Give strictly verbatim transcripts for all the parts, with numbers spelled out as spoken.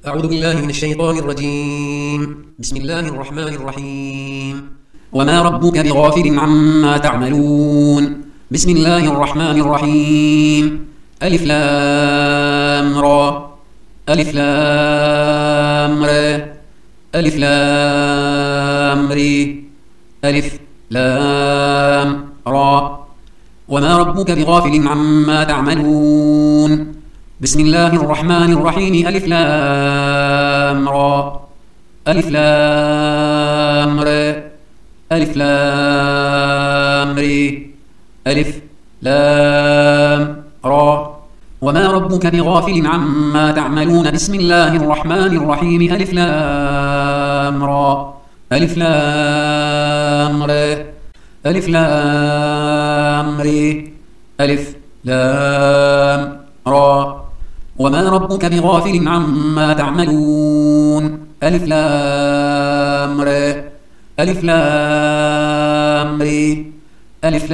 أعوذ بالله من الشيطان الرجيم. بسم الله الرحمن الرحيم. وما ربك بغافل عما تعملون. بسم الله الرحمن الرحيم. ألف لام را ألف لام را ألف لام ري ألف لام را وما ربك بغافل عما تعملون. بسم الله الرحمن الرحيم. ألف لام را ألف لام را ألف لام ري ألف لام را وما ربك بغافل عما تعملون. بسم الله الرحمن الرحيم. ألف لام را ألف لام را ألف لام ري ألف لام را وما ربك بغافل عما تعملون. ألف لام را ألف لام ري ألف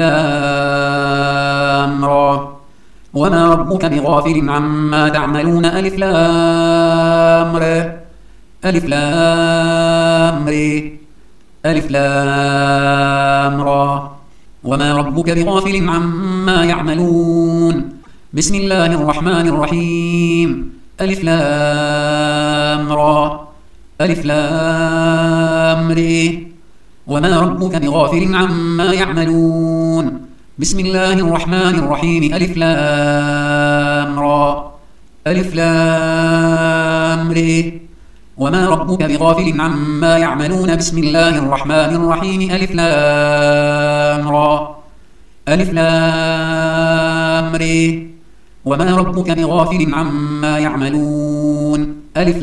لام را وما ربك بغافل عما تعملون. ألف لام را ألف لام ري ألف لام را وما ربك بغافل عما يعملون. بسم الله الرحمن الرحيم. ألف لام را ألف لام ري وما ربك بغافل عما يعملون. بسم الله الرحمن الرحيم. ألف لام را ألف لام ري وما ربك بغافل عما يعملون. بسم الله الرحمن الرحيم. ألف لام را ألف لام ري وما ربك بغافل عما يعملون. ألف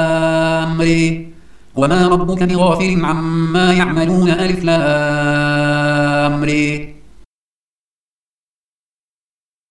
لام ري وما ربك بغافل عما يعملون. ألف لام